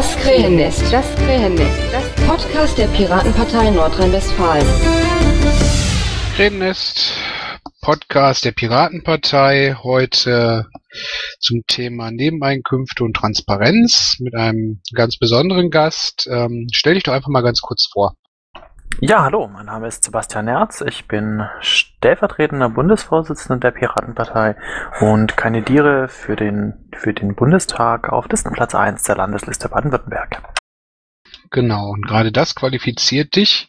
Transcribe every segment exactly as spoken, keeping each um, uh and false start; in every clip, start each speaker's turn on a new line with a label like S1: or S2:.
S1: Das Krähennest, das Krähennest, das Podcast der Piratenpartei Nordrhein-Westfalen.
S2: Krähennest, Podcast der Piratenpartei, heute zum Thema Nebeneinkünfte und Transparenz mit einem ganz besonderen Gast. Ähm, stell dich doch einfach mal ganz kurz vor.
S3: Ja, hallo, mein Name ist Sebastian Nerz, ich bin stellvertretender Bundesvorsitzender der Piratenpartei und kandidiere für den, für den Bundestag auf Listenplatz eins der Landesliste Baden-Württemberg.
S2: Genau, und gerade das qualifiziert dich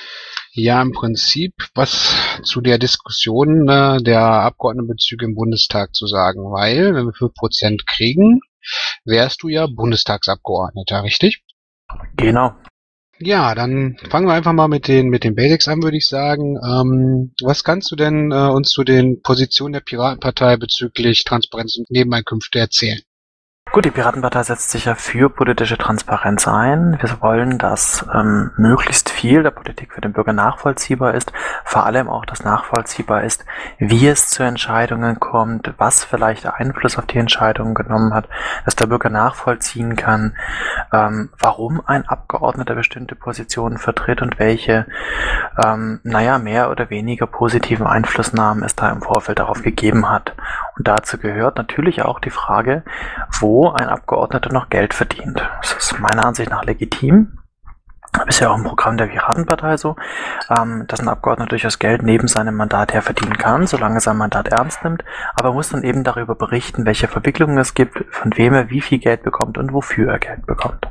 S2: ja im Prinzip, was zu der Diskussion äh, der Abgeordnetenbezüge im Bundestag zu sagen, weil, wenn wir fünf Prozent kriegen, wärst du ja Bundestagsabgeordneter, richtig?
S3: Genau.
S2: Ja, dann fangen wir einfach mal mit den mit den Basics an, würde ich sagen. Ähm, was kannst du denn äh, uns zu den Positionen der Piratenpartei bezüglich Transparenz und Nebeneinkünfte erzählen?
S3: Gut, die Piratenpartei setzt sich ja für politische Transparenz ein. Wir wollen, dass ähm, möglichst viel der Politik für den Bürger nachvollziehbar ist, vor allem auch, dass nachvollziehbar ist, wie es zu Entscheidungen kommt, was vielleicht Einfluss auf die Entscheidungen genommen hat, dass der Bürger nachvollziehen kann, ähm, warum ein Abgeordneter bestimmte Positionen vertritt und welche, ähm, naja, mehr oder weniger positiven Einflussnahmen es da im Vorfeld darauf gegeben hat. Und dazu gehört natürlich auch die Frage, wo ein Abgeordneter noch Geld verdient. Das ist meiner Ansicht nach legitim. Das ist ja auch im Programm der Piratenpartei so, ähm, dass ein Abgeordneter durchaus Geld neben seinem Mandat her verdienen kann, solange er sein Mandat ernst nimmt, aber muss dann eben darüber berichten, welche Verwicklungen es gibt, von wem er wie viel Geld bekommt und wofür er Geld bekommt.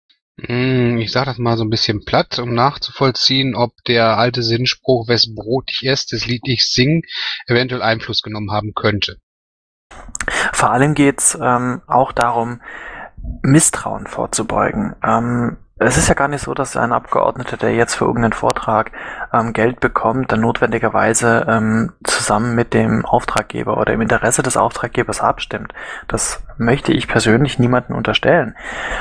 S2: Ich sage das mal so ein bisschen platt, um nachzuvollziehen, ob der alte Sinnspruch, wes Brot ich esse, das Lied ich sing, eventuell Einfluss genommen haben könnte.
S3: Vor allem geht es ähm, auch darum, Misstrauen vorzubeugen. Ähm, es ist ja gar nicht so, dass ein Abgeordneter, der jetzt für irgendeinen Vortrag ähm, Geld bekommt, dann notwendigerweise ähm, zusammen mit dem Auftraggeber oder im Interesse des Auftraggebers abstimmt. Das möchte ich persönlich niemandem unterstellen.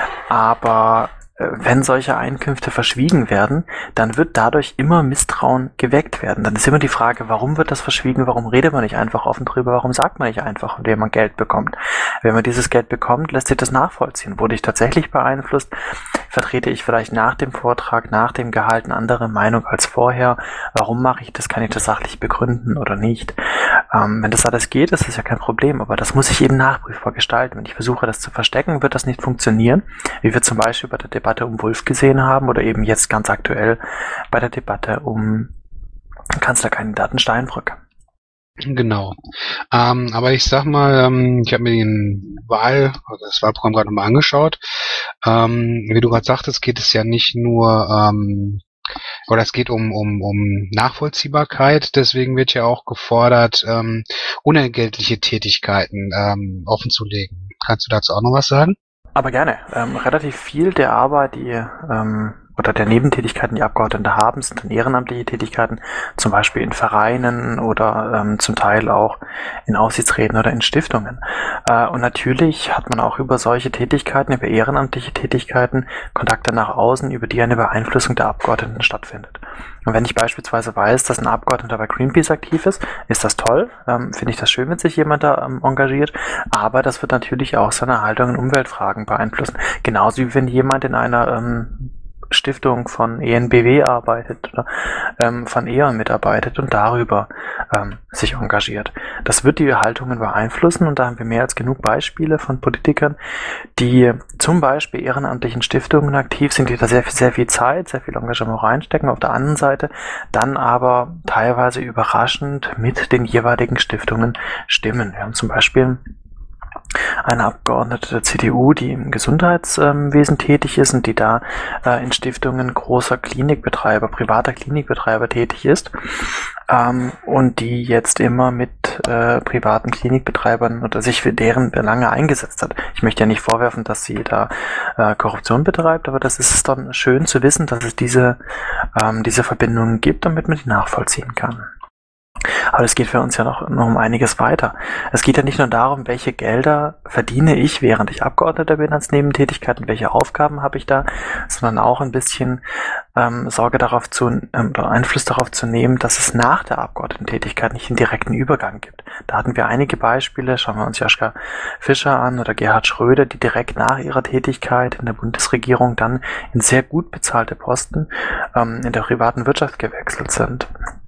S3: Aber wenn solche Einkünfte verschwiegen werden, dann wird dadurch immer Misstrauen geweckt werden. Dann ist immer die Frage, warum wird das verschwiegen? Warum redet man nicht einfach offen drüber? Warum sagt man nicht einfach, wenn man Geld bekommt? Wenn man dieses Geld bekommt, lässt sich das nachvollziehen. Wurde ich tatsächlich beeinflusst? Vertrete ich vielleicht nach dem Vortrag, nach dem Gehalt eine andere Meinung als vorher? Warum mache ich das? Kann ich das sachlich begründen oder nicht? Ähm, wenn das alles geht, ist das ja kein Problem. Aber das muss ich eben nachprüfbar gestalten. Wenn ich versuche, das zu verstecken, wird das nicht funktionieren. Wie wir zum Beispiel bei der Debatte um Wulff gesehen haben oder eben jetzt ganz aktuell bei der Debatte um Kanzlerkandidaten Steinbrück.
S2: Genau. Ähm, aber ich sag mal, ähm, ich habe mir den Wahl, also das Wahlprogramm gerade nochmal angeschaut. Ähm, wie du gerade sagtest, geht es ja nicht nur, ähm, oder es geht um, um, um Nachvollziehbarkeit. Deswegen wird ja auch gefordert, ähm, unentgeltliche Tätigkeiten ähm, offenzulegen. Kannst du dazu auch noch was sagen?
S3: Aber gerne. Ähm, relativ viel der Arbeit, die ähm, oder der Nebentätigkeiten, die Abgeordnete haben, sind dann ehrenamtliche Tätigkeiten, zum Beispiel in Vereinen oder ähm, zum Teil auch in Aufsichtsräten oder in Stiftungen. Äh, und natürlich hat man auch über solche Tätigkeiten, über ehrenamtliche Tätigkeiten, Kontakte nach außen, über die eine Beeinflussung der Abgeordneten stattfindet. Und wenn ich beispielsweise weiß, dass ein Abgeordneter bei Greenpeace aktiv ist, ist das toll. Ähm, finde ich das schön, wenn sich jemand da ähm, engagiert. Aber das wird natürlich auch seine Haltung in Umweltfragen beeinflussen. Genauso wie wenn jemand in einer ähm, Stiftung von E N B W arbeitet oder ähm, von E O N mitarbeitet und darüber ähm, sich engagiert. Das wird die Haltungen beeinflussen und da haben wir mehr als genug Beispiele von Politikern, die zum Beispiel ehrenamtlichen Stiftungen aktiv sind, die da sehr, sehr viel Zeit, sehr viel Engagement reinstecken, auf der anderen Seite dann aber teilweise überraschend mit den jeweiligen Stiftungen stimmen. Wir haben zum Beispiel eine Abgeordnete der C D U, die im Gesundheitswesen ähm, tätig ist und die da äh, in Stiftungen großer Klinikbetreiber, privater Klinikbetreiber tätig ist ähm, und die jetzt immer mit äh, privaten Klinikbetreibern oder sich für deren Belange eingesetzt hat. Ich möchte ja nicht vorwerfen, dass sie da äh, Korruption betreibt, aber das ist dann schön zu wissen, dass es diese, ähm, diese Verbindungen gibt, damit man die nachvollziehen kann. Aber es geht für uns ja noch, noch um einiges weiter. Es geht ja nicht nur darum, welche Gelder verdiene ich, während ich Abgeordneter bin als Nebentätigkeit und welche Aufgaben habe ich da, sondern auch ein bisschen ähm, Sorge darauf zu, ähm, oder Einfluss darauf zu nehmen, dass es nach der Abgeordnetentätigkeit nicht einen direkten Übergang gibt. Da hatten wir einige Beispiele, schauen wir uns Joschka Fischer an oder Gerhard Schröder, die direkt nach ihrer Tätigkeit in der Bundesregierung dann in sehr gut bezahlte Posten ähm, in der privaten Wirtschaft gewechselt sind.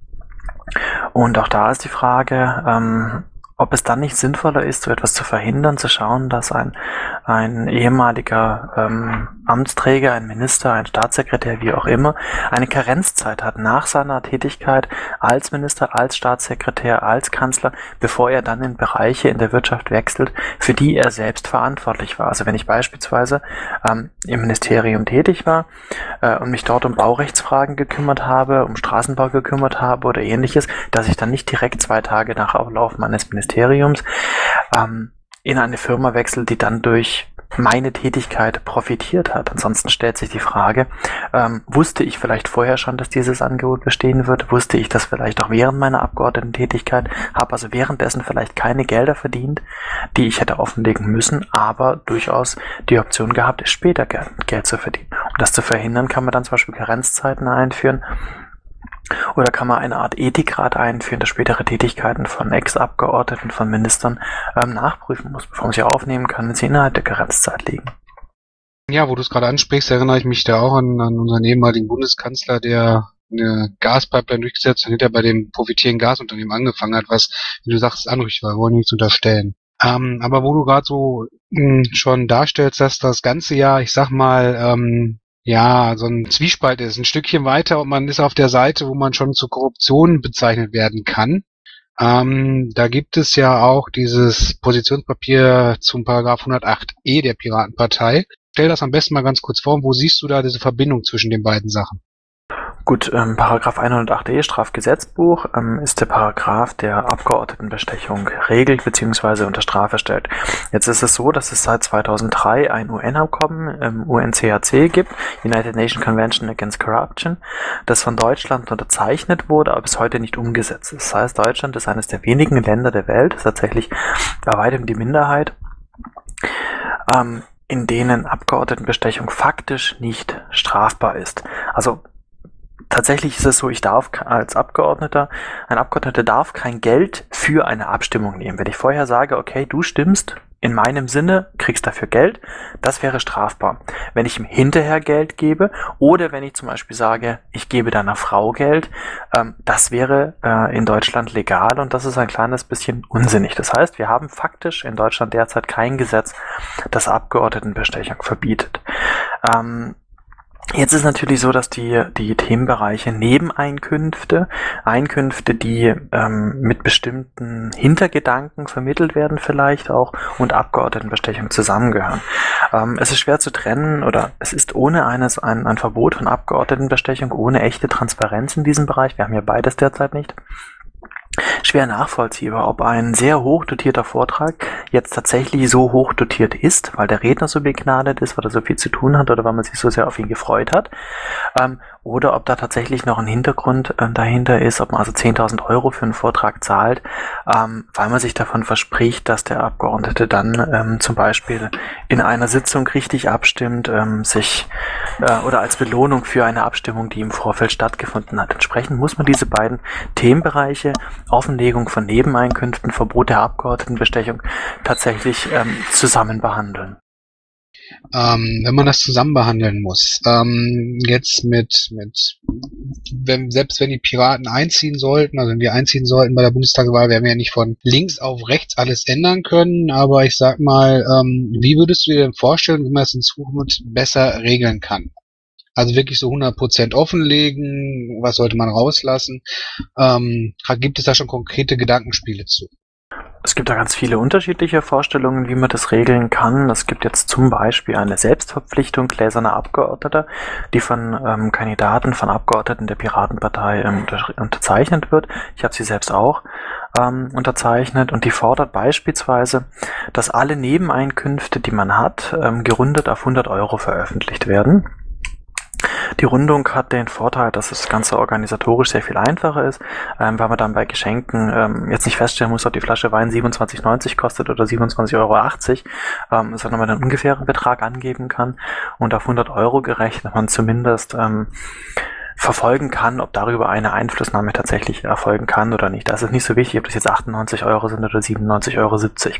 S3: Und auch da ist die Frage, ähm, ob es dann nicht sinnvoller ist, so etwas zu verhindern, zu schauen, dass ein, ein ehemaliger ähm, Amtsträger, ein Minister, ein Staatssekretär, wie auch immer, eine Karenzzeit hat nach seiner Tätigkeit als Minister, als Staatssekretär, als Kanzler, bevor er dann in Bereiche in der Wirtschaft wechselt, für die er selbst verantwortlich war. Also wenn ich beispielsweise ähm, im Ministerium tätig war äh, und mich dort um Baurechtsfragen gekümmert habe, um Straßenbau gekümmert habe oder ähnliches, dass ich dann nicht direkt zwei Tage nach Ablauf meines Ministeriums Ministeriums ähm, in eine Firma wechselt, die dann durch meine Tätigkeit profitiert hat. Ansonsten stellt sich die Frage, ähm, wusste ich vielleicht vorher schon, dass dieses Angebot bestehen wird? Wusste ich das vielleicht auch während meiner Abgeordnetentätigkeit? Habe also währenddessen vielleicht keine Gelder verdient, die ich hätte offenlegen müssen, aber durchaus die Option gehabt, später Geld zu verdienen. Um das zu verhindern, kann man dann zum Beispiel Karenzzeiten einführen. Oder kann man eine Art Ethikrat einführen, der spätere Tätigkeiten von Ex-Abgeordneten, von Ministern ähm, nachprüfen muss, bevor man sie aufnehmen kann, wenn sie innerhalb der Karenzzeit liegen.
S2: Ja, wo du es gerade ansprichst, erinnere ich mich da auch an, an unseren ehemaligen Bundeskanzler, der eine Gaspipeline durchgesetzt hat und hinterher bei dem profitierenden Gasunternehmen angefangen hat, was, wie du sagst, anrüchtig war, wollen wir nichts unterstellen. Ähm, aber wo du gerade so mh, schon darstellst, dass das ganze Jahr, ich sag mal, ähm, ja, so ein Zwiespalt ist, ein Stückchen weiter und man ist auf der Seite, wo man schon zur Korruption bezeichnet werden kann. Ähm, da gibt es ja auch dieses Positionspapier zum Paragraph hundertacht e der Piratenpartei. Stell das am besten mal ganz kurz vor, wo siehst du da diese Verbindung zwischen den beiden Sachen?
S3: Gut, ähm, Paragraph hundertacht e Strafgesetzbuch ähm, ist der Paragraph, der Abgeordnetenbestechung regelt bzw. unter Strafe stellt. Jetzt ist es so, dass es seit zweitausenddrei ein U N-Abkommen, ähm, U N C H C gibt, United Nations Convention Against Corruption, das von Deutschland unterzeichnet wurde, aber bis heute nicht umgesetzt ist. Das heißt, Deutschland ist eines der wenigen Länder der Welt, ist tatsächlich bei weitem die Minderheit, ähm, in denen Abgeordnetenbestechung faktisch nicht strafbar ist. Also tatsächlich ist es so, ich darf als Abgeordneter, ein Abgeordneter darf kein Geld für eine Abstimmung nehmen. Wenn ich vorher sage, okay, du stimmst in meinem Sinne, kriegst dafür Geld, das wäre strafbar. Wenn ich ihm hinterher Geld gebe oder wenn ich zum Beispiel sage, ich gebe deiner Frau Geld, ähm, das wäre äh, in Deutschland legal und das ist ein kleines bisschen unsinnig. Das heißt, wir haben faktisch in Deutschland derzeit kein Gesetz, das Abgeordnetenbestechung verbietet. Ähm, Jetzt ist natürlich so, dass die, die Themenbereiche Nebeneinkünfte, Einkünfte, die ähm, mit bestimmten Hintergedanken vermittelt werden vielleicht auch und Abgeordnetenbestechung zusammengehören. Ähm, es ist schwer zu trennen oder es ist ohne eines ein, ein Verbot von Abgeordnetenbestechung, ohne echte Transparenz in diesem Bereich, wir haben ja beides derzeit nicht, schwer nachvollziehbar, ob ein sehr hoch dotierter Vortrag jetzt tatsächlich so hoch dotiert ist, weil der Redner so begnadet ist, weil er so viel zu tun hat oder weil man sich so sehr auf ihn gefreut hat, ähm, oder ob da tatsächlich noch ein Hintergrund äh, dahinter ist, ob man also zehntausend Euro für einen Vortrag zahlt, ähm, weil man sich davon verspricht, dass der Abgeordnete dann ähm, zum Beispiel in einer Sitzung richtig abstimmt, ähm, sich äh, oder als Belohnung für eine Abstimmung, die im Vorfeld stattgefunden hat. Entsprechend muss man diese beiden Themenbereiche, Offenlegung von Nebeneinkünften, Verbot der Abgeordnetenbestechung, tatsächlich ähm, zusammen behandeln.
S2: Ähm, wenn man das zusammen behandeln muss, ähm, jetzt mit, mit wenn, selbst wenn die Piraten einziehen sollten, also wenn wir einziehen sollten bei der Bundestagswahl, werden wir ja nicht von links auf rechts alles ändern können, aber ich sag mal, ähm, wie würdest du dir denn vorstellen, wie man das in Zukunft besser regeln kann? Also wirklich so hundert Prozent offenlegen, was sollte man rauslassen? Ähm, gibt es da schon konkrete Gedankenspiele zu?
S3: Es gibt da ganz viele unterschiedliche Vorstellungen, wie man das regeln kann. Es gibt jetzt zum Beispiel eine Selbstverpflichtung gläserner Abgeordneter, die von ähm, Kandidaten, von Abgeordneten der Piratenpartei ähm, unter- unterzeichnet wird. Ich habe sie selbst auch ähm, unterzeichnet und die fordert beispielsweise, dass alle Nebeneinkünfte, die man hat, ähm, gerundet auf hundert Euro veröffentlicht werden. Die Rundung hat den Vorteil, dass das Ganze organisatorisch sehr viel einfacher ist, ähm, weil man dann bei Geschenken ähm, jetzt nicht feststellen muss, ob die Flasche Wein siebenundzwanzig neunzig kostet oder siebenundzwanzig Euro achtzig, ähm, sondern man einen ungefähren Betrag angeben kann und auf hundert Euro gerechnet man zumindest ähm, verfolgen kann, ob darüber eine Einflussnahme tatsächlich erfolgen kann oder nicht. Das ist nicht so wichtig, ob das jetzt achtundneunzig Euro sind oder siebenundneunzig Euro siebzig.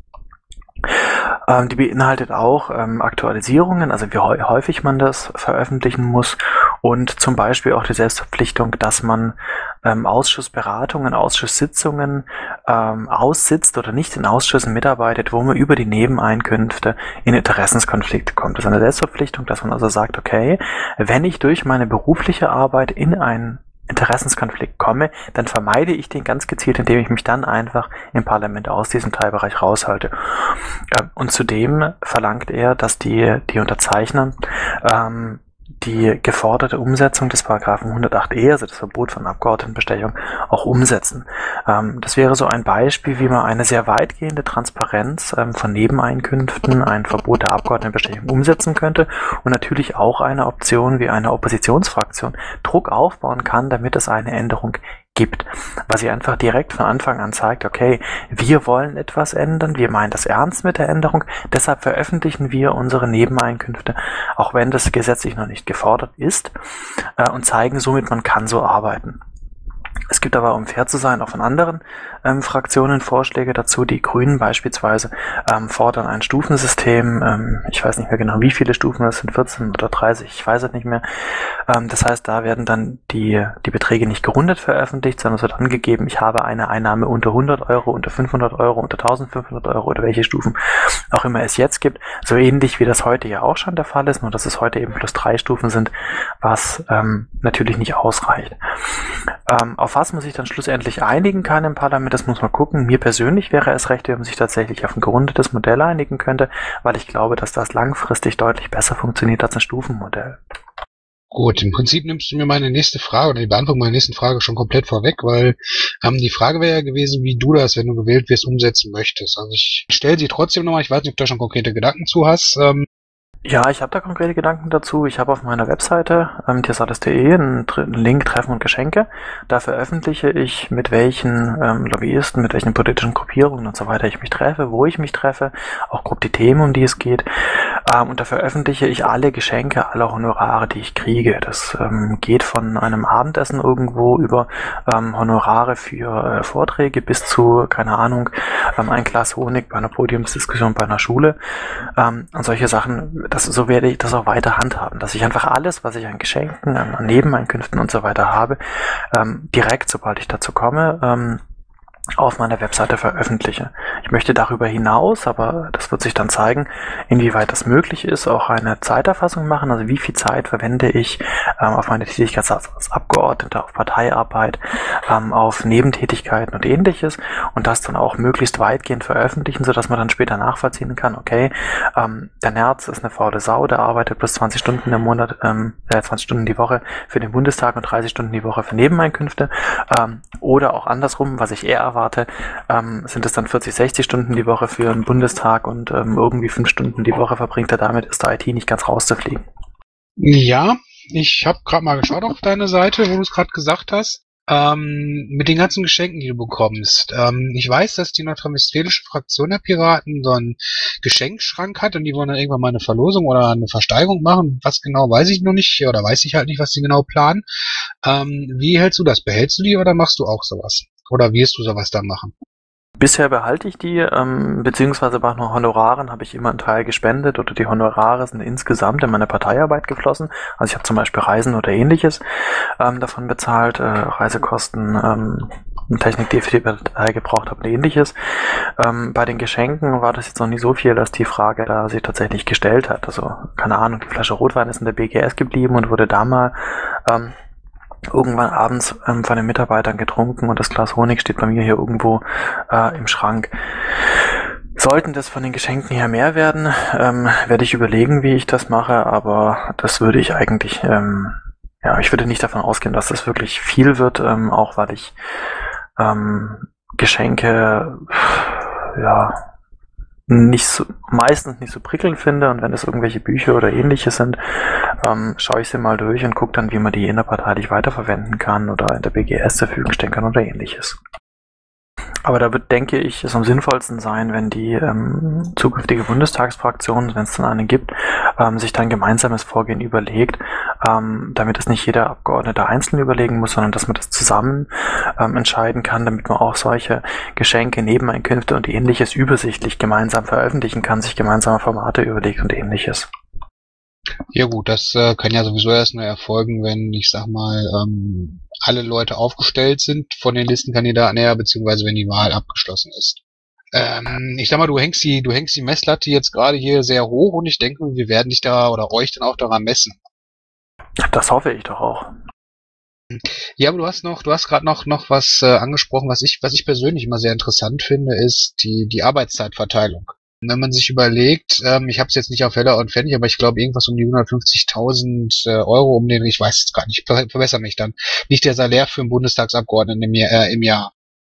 S3: Ähm, die beinhaltet auch ähm, Aktualisierungen, also wie häufig man das veröffentlichen muss und zum Beispiel auch die Selbstverpflichtung, dass man ähm, Ausschussberatungen, Ausschusssitzungen ähm, aussitzt oder nicht in Ausschüssen mitarbeitet, wo man über die Nebeneinkünfte in Interessenskonflikte kommt. Das ist eine Selbstverpflichtung, dass man also sagt, okay, wenn ich durch meine berufliche Arbeit in einen Interessenskonflikt komme, dann vermeide ich den ganz gezielt, indem ich mich dann einfach im Parlament aus diesem Teilbereich raushalte. Und zudem verlangt er, dass die, die Unterzeichner ähm, die geforderte Umsetzung des Paragraphen hundertacht e, also das Verbot von Abgeordnetenbestechung, auch umsetzen. Ähm, das wäre so ein Beispiel, wie man eine sehr weitgehende Transparenz ähm, von Nebeneinkünften, ein Verbot der Abgeordnetenbestechung umsetzen könnte und natürlich auch eine Option, wie eine Oppositionsfraktion Druck aufbauen kann, damit es eine Änderung gibt, was sie einfach direkt von Anfang an zeigt, okay, wir wollen etwas ändern, wir meinen das ernst mit der Änderung, deshalb veröffentlichen wir unsere Nebeneinkünfte, auch wenn das gesetzlich noch nicht gefordert ist, äh, und zeigen somit, man kann so arbeiten. Es gibt aber, um fair zu sein, auch von anderen ähm, Fraktionen Vorschläge dazu. Die Grünen beispielsweise ähm, fordern ein Stufensystem. Ähm, ich weiß nicht mehr genau, wie viele Stufen das sind, vierzehn oder dreißig, ich weiß es nicht mehr. Ähm, das heißt, da werden dann die, die Beträge nicht gerundet veröffentlicht, sondern es wird angegeben, ich habe eine Einnahme unter hundert Euro, unter fünfhundert Euro, unter eintausendfünfhundert Euro oder welche Stufen auch immer es jetzt gibt. So ähnlich wie das heute ja auch schon der Fall ist, nur dass es heute eben plus drei Stufen sind, was ähm, natürlich nicht ausreicht. Ähm, auf was man sich dann schlussendlich einigen kann im Parlament, das muss man gucken. Mir persönlich wäre es recht, wenn man sich tatsächlich auf ein gerundetes Modell einigen könnte, weil ich glaube, dass das langfristig deutlich besser funktioniert als ein Stufenmodell.
S2: Gut, im Prinzip nimmst du mir meine nächste Frage oder die Beantwortung meiner nächsten Frage schon komplett vorweg, weil ähm, die Frage wäre ja gewesen, wie du das, wenn du gewählt wirst, umsetzen möchtest. Also ich stelle sie trotzdem nochmal, ich weiß nicht, ob du da schon konkrete Gedanken zu hast. Ähm,
S3: Ja, ich habe da konkrete Gedanken dazu. Ich habe auf meiner Webseite ähm, tiersattes punkt de einen, einen Link Treffen und Geschenke. Da veröffentliche ich, mit welchen ähm, Lobbyisten, mit welchen politischen Gruppierungen und so weiter ich mich treffe, wo ich mich treffe, auch grob die Themen, um die es geht. Ähm, und da veröffentliche ich alle Geschenke, alle Honorare, die ich kriege. Das ähm, geht von einem Abendessen irgendwo über ähm, Honorare für äh, Vorträge bis zu, keine Ahnung, ähm, ein Glas Honig bei einer Podiumsdiskussion bei einer Schule. Ähm, und solche Sachen. Das, so werde ich das auch weiter handhaben, dass ich einfach alles, was ich an Geschenken, an, an Nebeneinkünften und so weiter habe, ähm, direkt, sobald ich dazu komme, ähm, auf meiner Webseite veröffentliche. Ich möchte darüber hinaus, aber das wird sich dann zeigen, inwieweit das möglich ist, auch eine Zeiterfassung machen, also wie viel Zeit verwende ich ähm, auf meine Tätigkeit als Abgeordneter, auf Parteiarbeit, ähm, auf Nebentätigkeiten und ähnliches und das dann auch möglichst weitgehend veröffentlichen, sodass man dann später nachvollziehen kann, okay, ähm, der Nerz ist eine faule Sau, der arbeitet bis zwanzig Stunden im Monat, ähm, äh, zwanzig Stunden die Woche für den Bundestag und dreißig Stunden die Woche für Nebeneinkünfte, ähm, oder auch andersrum, was ich eher erwarte, ähm, sind es dann vierzig, sechzig Stunden die Woche für den Bundestag und ähm, irgendwie fünf Stunden die Woche verbringt er damit, ist der I T nicht ganz rauszufliegen.
S2: Ja, ich habe gerade mal geschaut auf deine Seite, wo du es gerade gesagt hast. Ähm, mit den ganzen Geschenken, die du bekommst. Ähm, ich weiß, dass die nordrhein-westfälische Fraktion der Piraten so einen Geschenkschrank hat und die wollen dann irgendwann mal eine Verlosung oder eine Versteigerung machen. Was genau, weiß ich noch nicht oder weiß ich halt nicht, was die genau planen. Ähm, wie hältst du das? Behältst du die oder machst du auch sowas? Oder wirst du sowas dann machen?
S3: Bisher behalte ich die, ähm, beziehungsweise bei Honoraren habe ich immer einen Teil gespendet oder die Honorare sind insgesamt in meine Parteiarbeit geflossen. Also ich habe zum Beispiel Reisen oder ähnliches ähm, davon bezahlt, äh, Reisekosten, ähm, Technik, die ich für die Partei gebraucht habe und ähnliches. Ähm, bei den Geschenken war das jetzt noch nicht so viel, dass die Frage da sich tatsächlich gestellt hat. Also keine Ahnung, die Flasche Rotwein ist in der B G S geblieben und wurde da mal ähm, irgendwann abends ähm, von den Mitarbeitern getrunken und das Glas Honig steht bei mir hier irgendwo äh, im Schrank. Sollten das von den Geschenken her mehr werden, ähm, werde ich überlegen, wie ich das mache, aber das würde ich eigentlich, ähm, ja, ich würde nicht davon ausgehen, dass das wirklich viel wird, ähm, auch weil ich ähm, Geschenke, ja, nicht so, meistens nicht so prickelnd finde, und wenn es irgendwelche Bücher oder ähnliches sind, ähm, schaue ich sie mal durch und gucke dann, wie man die innerparteilich weiterverwenden kann oder in der B G S zur Verfügung stellen kann oder ähnliches. Aber da wird, denke ich, es am sinnvollsten sein, wenn die ähm, zukünftige Bundestagsfraktion, wenn es dann eine gibt, ähm, sich dann gemeinsames Vorgehen überlegt, ähm, damit es nicht jeder Abgeordnete einzeln überlegen muss, sondern dass man das zusammen ähm, entscheiden kann, damit man auch solche Geschenke, Nebeneinkünfte und ähnliches übersichtlich gemeinsam veröffentlichen kann, sich gemeinsame Formate überlegt und ähnliches.
S2: Ja gut, das äh, kann ja sowieso erst nur erfolgen, wenn, ich sag mal, ähm, alle Leute aufgestellt sind von den Listenkandidaten her, beziehungsweise wenn die Wahl abgeschlossen ist. Ähm, ich sag mal, du hängst die, du hängst die Messlatte jetzt gerade hier sehr hoch, und ich denke, wir werden dich da oder euch dann auch daran messen.
S3: Das hoffe ich doch auch.
S2: Ja, aber du hast noch, du hast gerade noch noch was äh, angesprochen, was ich, was ich persönlich immer sehr interessant finde, ist die die Arbeitszeitverteilung. Wenn man sich überlegt, ähm, ich habe es jetzt nicht auf Heller und Pfennig, aber ich glaube irgendwas um die hundertfünfzigtausend äh, Euro, um den, ich weiß es gar nicht, ver verbessere mich dann, nicht der Salär für einen Bundestagsabgeordneten im Jahr. Äh, im Jahr.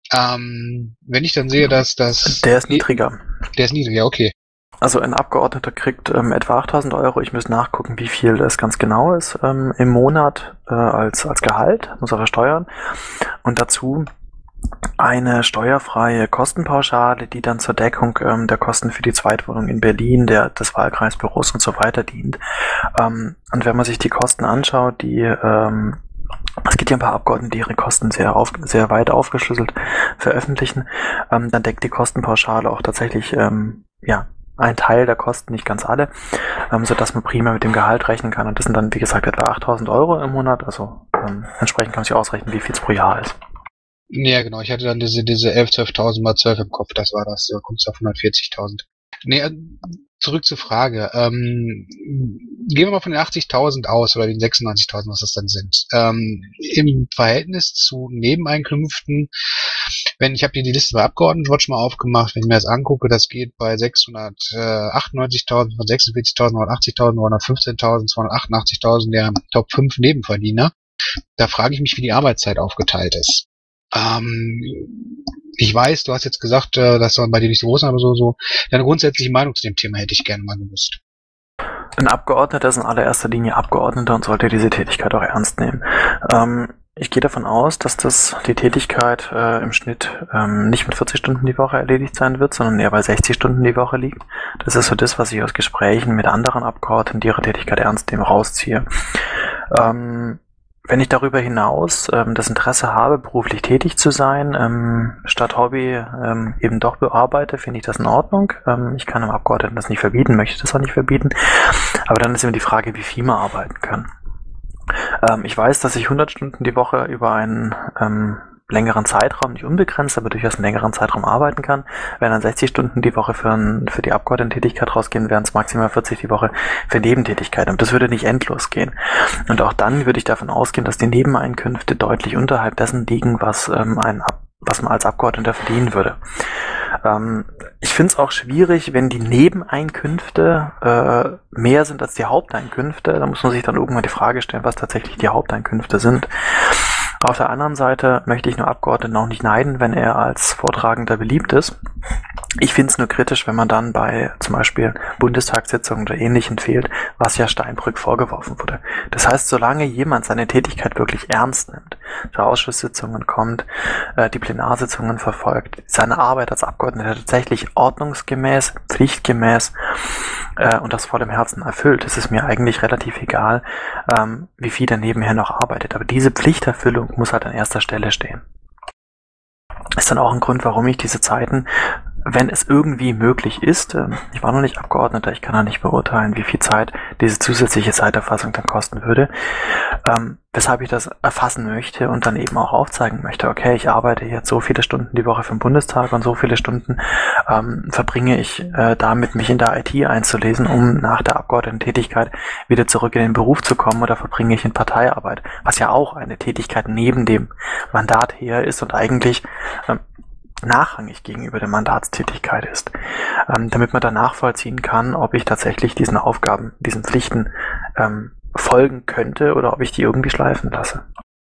S2: Ähm, wenn ich dann sehe, dass das...
S3: Der ist niedriger.
S2: Der ist niedriger, okay.
S3: Also ein Abgeordneter kriegt ähm, etwa achttausend Euro. Ich muss nachgucken, wie viel das ganz genau ist ähm, im Monat äh, als, als Gehalt, muss er versteuern. Und dazu eine steuerfreie Kostenpauschale, die dann zur Deckung ähm, der Kosten für die Zweitwohnung in Berlin, der, des Wahlkreisbüros und so weiter dient. Ähm, und wenn man sich die Kosten anschaut, die ähm, es gibt ja ein paar Abgeordnete, die ihre Kosten sehr, auf, sehr weit aufgeschlüsselt veröffentlichen, ähm, dann deckt die Kostenpauschale auch tatsächlich ähm, ja, ein Teil der Kosten, nicht ganz alle, ähm, sodass man prima mit dem Gehalt rechnen kann. Und das sind dann, wie gesagt, etwa achttausend Euro im Monat. Also ähm, entsprechend kann man sich ausrechnen, wie viel es pro Jahr ist.
S2: Ja, genau. Ich hatte dann diese, diese elf, zwölftausend mal zwölf im Kopf. Das war das. Da kommt es auf hundertvierzigtausend. Nee, äh, zurück zur Frage. Ähm, gehen wir mal von den achtzigtausend aus oder den sechsundneunzigtausend, was das dann sind. Ähm, im Verhältnis zu Nebeneinkünften, wenn ich habe hier die Liste bei Abgeordnetenwatch mal aufgemacht, wenn ich mir das angucke, das geht bei sechshundertachtundneunzigtausend, von sechsundvierzigtausend, neunhundertachtzigtausend, neunhundertfünfzehntausend, zweihundertachtundachtzigtausend der Top fünf Nebenverdiener. Da frage ich mich, wie die Arbeitszeit aufgeteilt ist. Ähm, ich weiß, du hast jetzt gesagt, äh, das war bei dir nicht so groß, aber so, so deine grundsätzliche Meinung zu dem Thema hätte ich gerne mal gewusst.
S3: Ein Abgeordneter ist in allererster Linie Abgeordneter und sollte diese Tätigkeit auch ernst nehmen. Ähm, ich gehe davon aus, dass das die Tätigkeit äh, im Schnitt ähm, nicht mit vierzig Stunden die Woche erledigt sein wird, sondern eher bei sechzig Stunden die Woche liegt. Das ist so das, was ich aus Gesprächen mit anderen Abgeordneten, die ihre Tätigkeit ernst nehmen, rausziehe. Ähm, Wenn ich darüber hinaus ähm, das Interesse habe, beruflich tätig zu sein, ähm, statt Hobby ähm, eben doch bearbeite, finde ich das in Ordnung. Ähm, ich kann einem Abgeordneten das nicht verbieten, möchte das auch nicht verbieten. Aber dann ist immer die Frage, wie viel man arbeiten kann. Ähm, ich weiß, dass ich hundert Stunden die Woche über einen ähm, längeren Zeitraum, nicht unbegrenzt, aber durchaus einen längeren Zeitraum arbeiten kann. Wenn dann sechzig Stunden die Woche für, ein, für die Abgeordnetentätigkeit rausgehen, wären es maximal vierzig die Woche für Nebentätigkeit. Und das würde nicht endlos gehen. Und auch dann würde ich davon ausgehen, dass die Nebeneinkünfte deutlich unterhalb dessen liegen, was, ähm, ein, was man als Abgeordneter verdienen würde. Ähm, ich finde es auch schwierig, wenn die Nebeneinkünfte äh, mehr sind als die Haupteinkünfte. Da muss man sich dann irgendwann die Frage stellen, was tatsächlich die Haupteinkünfte sind. Auf der anderen Seite möchte ich nur Abgeordneten auch nicht neiden, wenn er als Vortragender beliebt ist. Ich finde es nur kritisch, wenn man dann bei zum Beispiel Bundestagssitzungen oder Ähnlichem fehlt, was ja Steinbrück vorgeworfen wurde. Das heißt, solange jemand seine Tätigkeit wirklich ernst nimmt, zu Ausschusssitzungen kommt, äh, die Plenarsitzungen verfolgt, seine Arbeit als Abgeordneter tatsächlich ordnungsgemäß, pflichtgemäß äh, und das voll im Herzen erfüllt, ist es mir eigentlich relativ egal, ähm, wie viel er nebenher noch arbeitet. Aber diese Pflichterfüllung muss halt an erster Stelle stehen. Ist dann auch ein Grund, warum ich diese Zeiten, wenn es irgendwie möglich ist, äh, ich war noch nicht Abgeordneter, ich kann da nicht beurteilen, wie viel Zeit diese zusätzliche Zeiterfassung dann kosten würde, ähm, weshalb ich das erfassen möchte und dann eben auch aufzeigen möchte, okay, ich arbeite jetzt so viele Stunden die Woche für den Bundestag und so viele Stunden ähm, verbringe ich äh, damit, mich in der I T einzulesen, um nach der Abgeordnetentätigkeit wieder zurück in den Beruf zu kommen, oder verbringe ich in Parteiarbeit, was ja auch eine Tätigkeit neben dem Mandat her ist und eigentlich ähm, nachrangig gegenüber der Mandatstätigkeit ist, ähm, damit man dann nachvollziehen kann, ob ich tatsächlich diesen Aufgaben, diesen Pflichten ähm, folgen könnte oder ob ich die irgendwie schleifen lasse.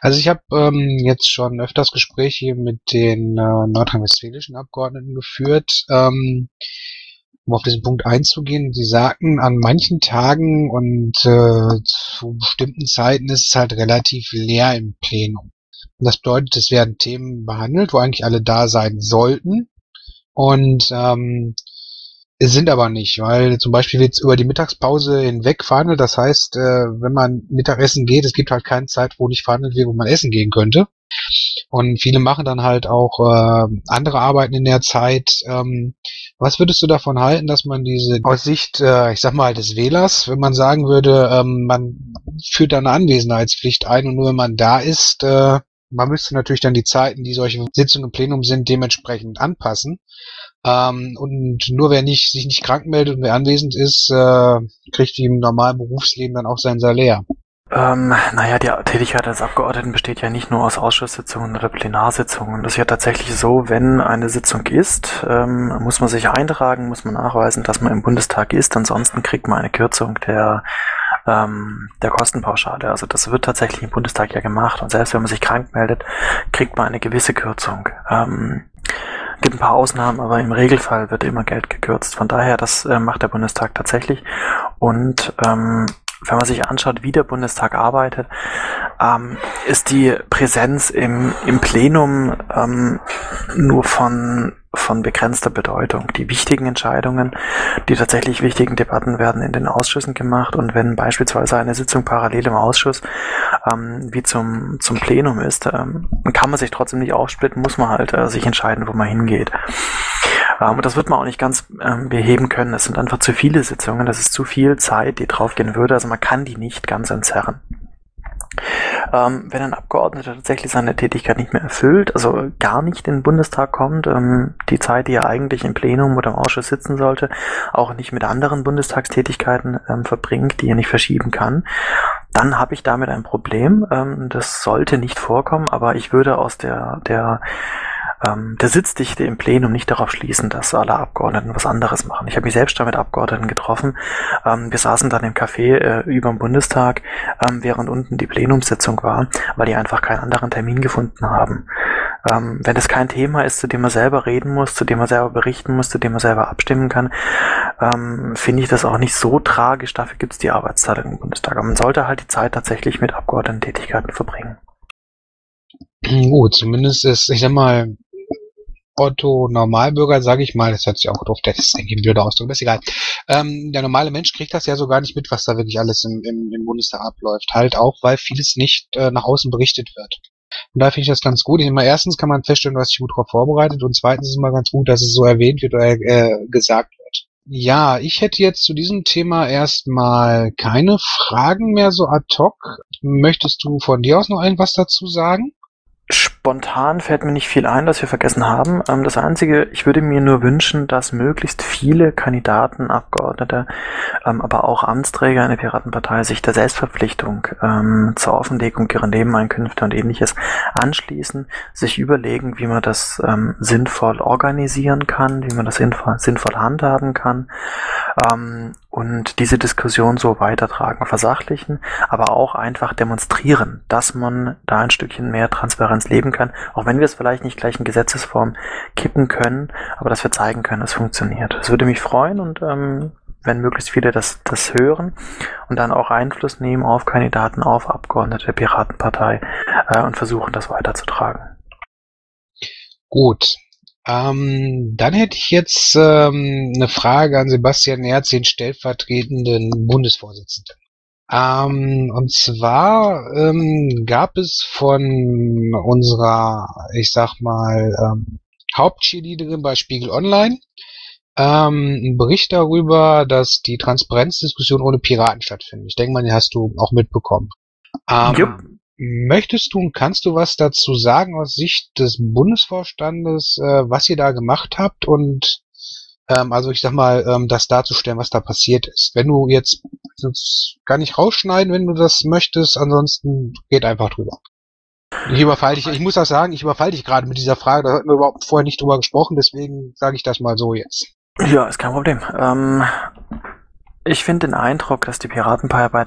S2: Also ich habe ähm, jetzt schon öfters Gespräche mit den äh, nordrhein-westfälischen Abgeordneten geführt, ähm, um auf diesen Punkt einzugehen. Sie sagten, an manchen Tagen und äh, zu bestimmten Zeiten ist es halt relativ leer im Plenum. Und das bedeutet, es werden Themen behandelt, wo eigentlich alle da sein sollten. Und ähm, es sind aber nicht, weil zum Beispiel wird über die Mittagspause hinweg verhandelt. Das heißt, äh, wenn man Mittagessen geht, es gibt halt keine Zeit, wo nicht verhandelt wird, wo man essen gehen könnte. Und viele machen dann halt auch äh, andere Arbeiten in der Zeit. Ähm, was würdest du davon halten, dass man diese aus Sicht, äh, ich sag mal, des Wählers, wenn man sagen würde, ähm, man führt da eine Anwesenheitspflicht ein und nur wenn man da ist, äh, man müsste natürlich dann die Zeiten, die solche Sitzungen im Plenum sind, dementsprechend anpassen. Ähm, und nur wer nicht sich nicht krank meldet und wer anwesend ist, äh, kriegt wie im normalen Berufsleben dann auch sein Salär.
S3: Ähm, naja, die Tätigkeit als Abgeordneten besteht ja nicht nur aus Ausschusssitzungen oder Plenarsitzungen. Das ist ja tatsächlich so, wenn eine Sitzung ist, ähm, muss man sich eintragen, muss man nachweisen, dass man im Bundestag ist. Ansonsten kriegt man eine Kürzung der ähm, der Kostenpauschale. Also das wird tatsächlich im Bundestag ja gemacht. Und selbst wenn man sich krank meldet, kriegt man eine gewisse Kürzung. Ähm, gibt ein paar Ausnahmen, aber im Regelfall wird immer Geld gekürzt. Von daher, das äh, macht der Bundestag tatsächlich. Und ähm, wenn man sich anschaut, wie der Bundestag arbeitet, ähm, ist die Präsenz im, im Plenum ähm, nur von, von begrenzter Bedeutung. Die wichtigen Entscheidungen, die tatsächlich wichtigen Debatten werden in den Ausschüssen gemacht und wenn beispielsweise eine Sitzung parallel im Ausschuss ähm, wie zum, zum Plenum ist, ähm, kann man sich trotzdem nicht aufsplitten, muss man halt äh, sich entscheiden, wo man hingeht. Ähm, und das wird man auch nicht ganz ähm, beheben können. Es sind einfach zu viele Sitzungen, das ist zu viel Zeit, die draufgehen würde, also man kann die nicht ganz entzerren. Ähm, wenn ein Abgeordneter tatsächlich seine Tätigkeit nicht mehr erfüllt, also gar nicht in den Bundestag kommt, ähm, die Zeit, die er eigentlich im Plenum oder im Ausschuss sitzen sollte, auch nicht mit anderen Bundestagstätigkeiten ähm, verbringt, die er nicht verschieben kann, dann habe ich damit ein Problem. Ähm, das sollte nicht vorkommen, aber ich würde aus der, der Ähm, der Sitzdichte im Plenum nicht darauf schließen, dass alle Abgeordneten was anderes machen. Ich habe mich selbst da mit Abgeordneten getroffen. Ähm, wir saßen dann im Café äh, über dem Bundestag, ähm, während unten die Plenumssitzung war, weil die einfach keinen anderen Termin gefunden haben. Ähm, wenn das kein Thema ist, zu dem man selber reden muss, zu dem man selber berichten muss, zu dem man selber abstimmen kann, ähm, finde ich das auch nicht so tragisch. Dafür gibt es die Arbeitszeit im Bundestag. Aber man sollte halt die Zeit tatsächlich mit Abgeordnetentätigkeiten verbringen.
S2: Gut, zumindest ist, ich sag mal, Otto Normalbürger, sage ich mal, das hört sich auch doof, das ist eigentlich ein blöder Ausdruck, ist egal. Ähm, der normale Mensch kriegt das ja so gar nicht mit, was da wirklich alles im, im, im Bundestag abläuft. Halt auch, weil vieles nicht äh, nach außen berichtet wird. Und da finde ich das ganz gut. Ich meine, erstens kann man feststellen, du hast dich gut darauf vorbereitet und zweitens ist es immer ganz gut, dass es so erwähnt wird oder äh, gesagt wird. Ja, ich hätte jetzt zu diesem Thema erstmal keine Fragen mehr so ad hoc. Möchtest du von dir aus noch irgendwas dazu sagen?
S3: Spontan fällt mir nicht viel ein, das wir vergessen haben. Ähm, das Einzige, ich würde mir nur wünschen, dass möglichst viele Kandidaten, Abgeordnete, ähm, aber auch Amtsträger in der Piratenpartei sich der Selbstverpflichtung ähm, zur Offenlegung ihrer Nebeneinkünfte und ähnliches anschließen, sich überlegen, wie man das ähm, sinnvoll organisieren kann, wie man das sinnvoll, sinnvoll handhaben kann ähm, und diese Diskussion so weitertragen, versachlichen, aber auch einfach demonstrieren, dass man da ein Stückchen mehr Transparenz leben kann, auch wenn wir es vielleicht nicht gleich in Gesetzesform kippen können, aber dass wir zeigen können, es funktioniert. Es würde mich freuen und ähm, wenn möglichst viele das, das hören und dann auch Einfluss nehmen auf Kandidaten, auf Abgeordnete der Piratenpartei äh, und versuchen, das weiterzutragen.
S2: Gut. Ähm, dann hätte ich jetzt ähm, eine Frage an Sebastian Nerz, den stellvertretenden Bundesvorsitzenden. Ähm, und zwar ähm, gab es von unserer, ich sag mal, ähm, Hauptcheerleaderin bei Spiegel Online ähm, einen Bericht darüber, dass die Transparenzdiskussion ohne Piraten stattfindet. Ich denke mal, den hast du auch mitbekommen. Ähm,
S3: Jupp.
S2: Möchtest du und kannst du was dazu sagen aus Sicht des Bundesvorstandes, äh, was ihr da gemacht habt und ähm, also ich sag mal, ähm, das darzustellen, was da passiert ist. Wenn du jetzt, sonst gar nicht rausschneiden, wenn du das möchtest, ansonsten geht einfach drüber. Ich überfall dich, ich muss auch sagen, ich überfall dich gerade mit dieser Frage, da hatten wir überhaupt vorher nicht drüber gesprochen, deswegen sage ich das mal so jetzt.
S3: Ja, ist kein Problem. Ähm, ich finde den Eindruck, dass die Piratenpartei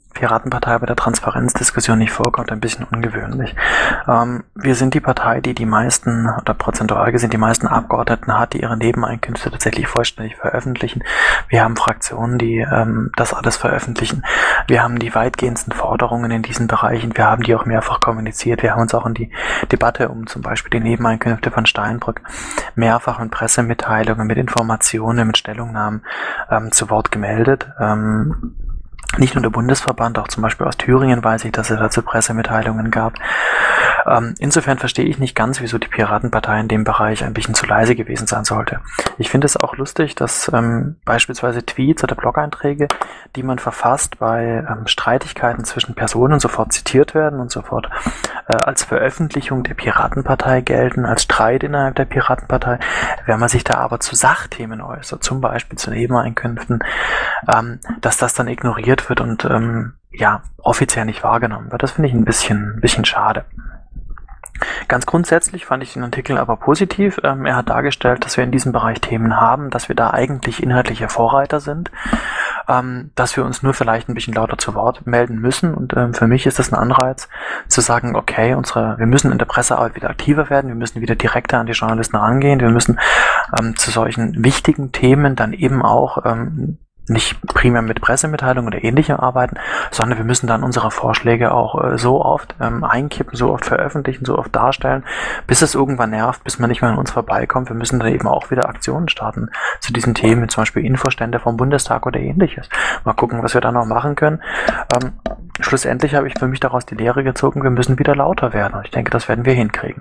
S3: Piratenpartei bei der Transparenzdiskussion nicht vorkommt, ein bisschen ungewöhnlich. Ähm, wir sind die Partei, die die meisten, oder prozentual gesehen die meisten Abgeordneten hat, die ihre Nebeneinkünfte tatsächlich vollständig veröffentlichen. Wir haben Fraktionen, die ähm, das alles veröffentlichen. Wir haben die weitgehendsten Forderungen in diesen Bereichen. Wir haben die auch mehrfach kommuniziert. Wir haben uns auch in die Debatte um zum Beispiel die Nebeneinkünfte von Steinbrück mehrfach mit Pressemitteilungen, mit Informationen, mit Stellungnahmen ähm, zu Wort gemeldet. Ähm, Nicht nur der Bundesverband, auch zum Beispiel aus Thüringen weiß ich, dass es dazu Pressemitteilungen gab. Ähm, insofern verstehe ich nicht ganz, wieso die Piratenpartei in dem Bereich ein bisschen zu leise gewesen sein sollte. Ich finde es auch lustig, dass ähm, beispielsweise Tweets oder Blog-Einträge, die man verfasst bei ähm, Streitigkeiten zwischen Personen, sofort zitiert werden und sofort äh, als Veröffentlichung der Piratenpartei gelten, als Streit innerhalb der Piratenpartei. Wenn man sich da aber zu Sachthemen äußert, zum Beispiel zu Nebeneinkünften, ähm, dass das dann ignoriert wird und ähm, ja, offiziell nicht wahrgenommen wird. Das finde ich ein bisschen, ein bisschen schade. Ganz grundsätzlich fand ich den Artikel aber positiv. Ähm, er hat dargestellt, dass wir in diesem Bereich Themen haben, dass wir da eigentlich inhaltliche Vorreiter sind, ähm, dass wir uns nur vielleicht ein bisschen lauter zu Wort melden müssen. Und ähm, für mich ist das ein Anreiz, zu sagen, okay, unsere, wir müssen in der Pressearbeit wieder aktiver werden, wir müssen wieder direkter an die Journalisten rangehen, wir müssen ähm, zu solchen wichtigen Themen dann eben auch ähm, nicht primär mit Pressemitteilungen oder Ähnlichem arbeiten, sondern wir müssen dann unsere Vorschläge auch äh, so oft ähm, einkippen, so oft veröffentlichen, so oft darstellen, bis es irgendwann nervt, bis man nicht mehr an uns vorbeikommt. Wir müssen dann eben auch wieder Aktionen starten zu diesen Themen, zum Beispiel Infostände vom Bundestag oder Ähnliches. Mal gucken, was wir da noch machen können. Ähm, schlussendlich habe ich für mich daraus die Lehre gezogen, wir müssen wieder lauter werden und ich denke, das werden wir hinkriegen.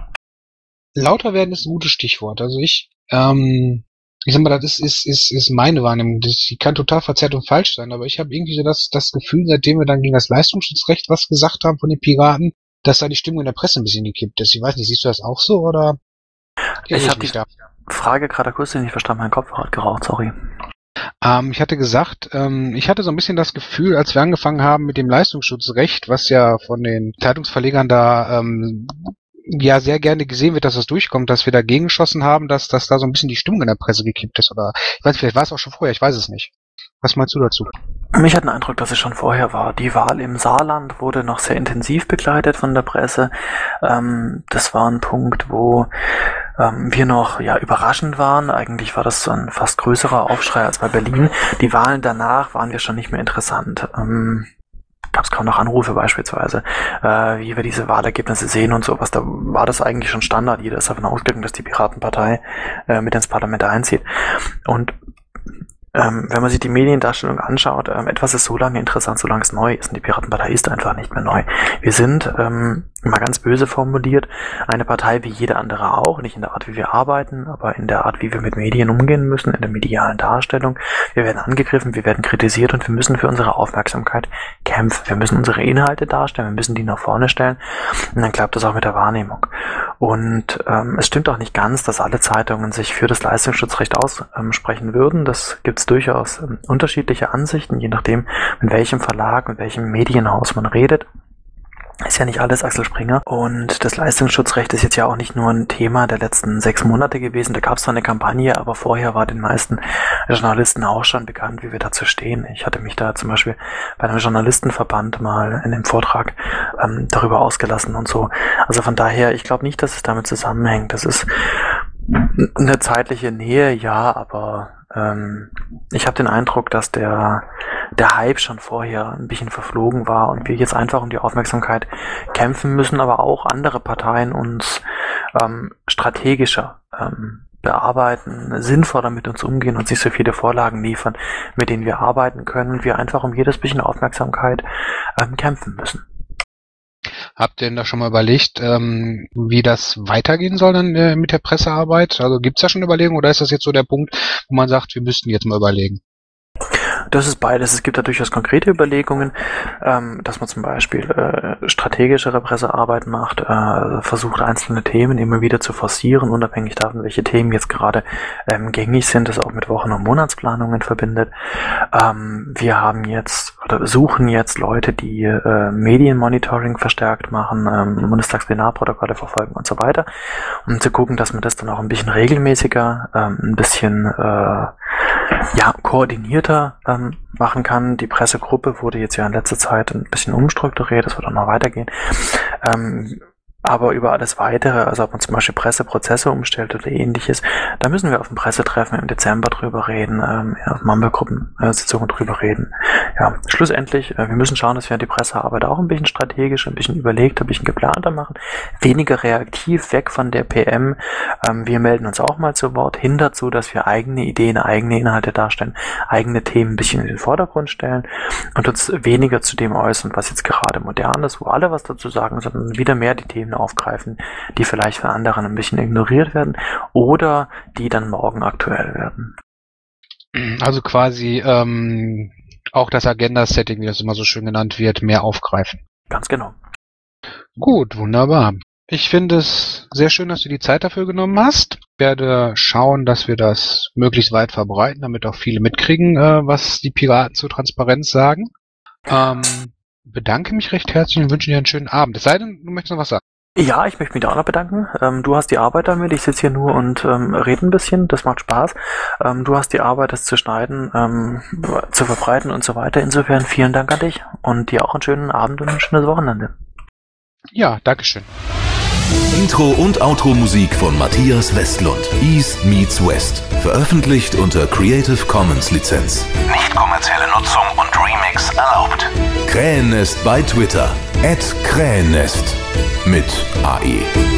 S2: Lauter werden ist ein gutes Stichwort. Also ich, ähm, ich sag mal, das ist, ist, ist, ist meine Wahrnehmung. Die kann total verzerrt und falsch sein, aber ich habe irgendwie so das, das Gefühl, seitdem wir dann gegen das Leistungsschutzrecht was gesagt haben von den Piraten, dass da die Stimmung in der Presse ein bisschen gekippt ist. Ich weiß nicht, siehst du das auch so, oder?
S3: Ich habe die da. Frage gerade akustisch nicht verstanden, mein Kopf hat geraucht, sorry.
S2: Ähm, ich hatte gesagt, ähm, ich hatte so ein bisschen das Gefühl, als wir angefangen haben mit dem Leistungsschutzrecht, was ja von den Zeitungsverlegern da ähm, ja sehr gerne gesehen wird, dass das durchkommt, dass wir dagegen geschossen haben, dass, dass da so ein bisschen die Stimmung in der Presse gekippt ist. Oder ich weiß, vielleicht war es auch schon vorher, ich weiß es nicht. Was meinst du dazu?
S3: Mich hat den Eindruck, dass es schon vorher war. Die Wahl im Saarland wurde noch sehr intensiv begleitet von der Presse. Ähm, das war ein Punkt, wo ähm, wir noch ja überraschend waren. Eigentlich war das so ein fast größerer Aufschrei als bei Berlin. Die Wahlen danach waren wir schon nicht mehr interessant. Ähm, gab es kaum noch Anrufe beispielsweise, äh, wie wir diese Wahlergebnisse sehen und sowas. Da war das eigentlich schon Standard. Jeder ist davon ausgegangen, dass die Piratenpartei äh, mit ins Parlament einzieht. Und ähm, wenn man sich die Mediendarstellung anschaut, ähm, etwas ist so lange interessant, solange es neu ist. Und die Piratenpartei ist einfach nicht mehr neu. Wir sind, ähm, mal ganz böse formuliert, eine Partei wie jede andere auch. Nicht in der Art, wie wir arbeiten, aber in der Art, wie wir mit Medien umgehen müssen, in der medialen Darstellung. Wir werden angegriffen, wir werden kritisiert und wir müssen für unsere Aufmerksamkeit kämpfen. Wir müssen unsere Inhalte darstellen, wir müssen die nach vorne stellen. Und dann klappt das auch mit der Wahrnehmung. Und ähm, es stimmt auch nicht ganz, dass alle Zeitungen sich für das Leistungsschutzrecht aussprechen würden. Das gibt es durchaus ähm, unterschiedliche Ansichten, je nachdem, mit welchem Verlag, mit welchem Medienhaus man redet. Ist ja nicht alles Axel Springer. Und das Leistungsschutzrecht ist jetzt ja auch nicht nur ein Thema der letzten sechs Monate gewesen. Da gab es zwar eine Kampagne, aber vorher war den meisten Journalisten auch schon bekannt, wie wir dazu stehen. Ich hatte mich da zum Beispiel bei einem Journalistenverband mal in einem Vortrag ähm, darüber ausgelassen und so. Also von daher, ich glaube nicht, dass es damit zusammenhängt. Das ist eine zeitliche Nähe, ja, aber ähm, ich habe den Eindruck, dass der der Hype schon vorher ein bisschen verflogen war und wir jetzt einfach um die Aufmerksamkeit kämpfen müssen, aber auch andere Parteien uns ähm, strategischer ähm, bearbeiten, sinnvoller mit uns umgehen und sich so viele Vorlagen liefern, mit denen wir arbeiten können und wir einfach um jedes bisschen Aufmerksamkeit ähm, kämpfen müssen.
S2: Habt ihr denn da schon mal überlegt, ähm, wie das weitergehen soll dann äh, mit der Pressearbeit? Also gibt's da schon Überlegungen oder ist das jetzt so der Punkt, wo man sagt, wir müssten jetzt mal überlegen?
S3: Das ist beides. Es gibt da durchaus konkrete Überlegungen, ähm, dass man zum Beispiel äh, strategischere Pressearbeit macht, äh, versucht einzelne Themen immer wieder zu forcieren, unabhängig davon, welche Themen jetzt gerade ähm, gängig sind, das auch mit Wochen- und Monatsplanungen verbindet. Ähm, wir haben jetzt oder suchen jetzt Leute, die äh, Medienmonitoring verstärkt machen, ähm, Bundestagsplenarprotokolle verfolgen und so weiter, um zu gucken, dass man das dann auch ein bisschen regelmäßiger, ähm, ein bisschen äh, ja, koordinierter ähm, machen kann. Die Pressegruppe wurde jetzt ja in letzter Zeit ein bisschen umstrukturiert, das wird auch noch weitergehen. Ähm, Aber über alles Weitere, also ob man zum Beispiel Presseprozesse umstellt oder ähnliches, da müssen wir auf dem Pressetreffen im Dezember drüber reden, ähm, ja, auf Mumble-Gruppensitzungen drüber reden. Ja, schlussendlich, äh, wir müssen schauen, dass wir die Pressearbeit auch ein bisschen strategisch, ein bisschen überlegter, ein bisschen geplanter machen, weniger reaktiv, weg von der P M. Ähm, wir melden uns auch mal zu Wort, hin dazu, dass wir eigene Ideen, eigene Inhalte darstellen, eigene Themen ein bisschen in den Vordergrund stellen und uns weniger zu dem äußern, was jetzt gerade modern ist, wo alle was dazu sagen, sondern wieder mehr die Themen aufgreifen, die vielleicht von anderen ein bisschen ignoriert werden oder die dann morgen aktuell werden.
S2: Also quasi ähm, auch das Agenda-Setting, wie das immer so schön genannt wird, mehr aufgreifen.
S3: Ganz genau.
S2: Gut, wunderbar. Ich finde es sehr schön, dass du die Zeit dafür genommen hast. Ich werde schauen, dass wir das möglichst weit verbreiten, damit auch viele mitkriegen, äh, was die Piraten zur Transparenz sagen. Ähm, bedanke mich recht herzlich und wünsche dir einen schönen Abend. Es sei denn, du möchtest noch was sagen.
S3: Ja, ich möchte mich da auch noch bedanken. Ähm, du hast die Arbeit damit. Ich sitze hier nur und ähm, rede ein bisschen. Das macht Spaß. Ähm, du hast die Arbeit, das zu schneiden, ähm, zu verbreiten und so weiter. Insofern vielen Dank an dich und dir auch einen schönen Abend und ein schönes Wochenende.
S2: Ja, Dankeschön.
S4: Intro und Outro-Musik von Matthias Westlund. East meets West. Veröffentlicht unter Creative Commons Lizenz. Nicht kommerzielle Nutzung und Remix erlaubt. Krähennest bei Twitter. at Krähennest. Mit A E.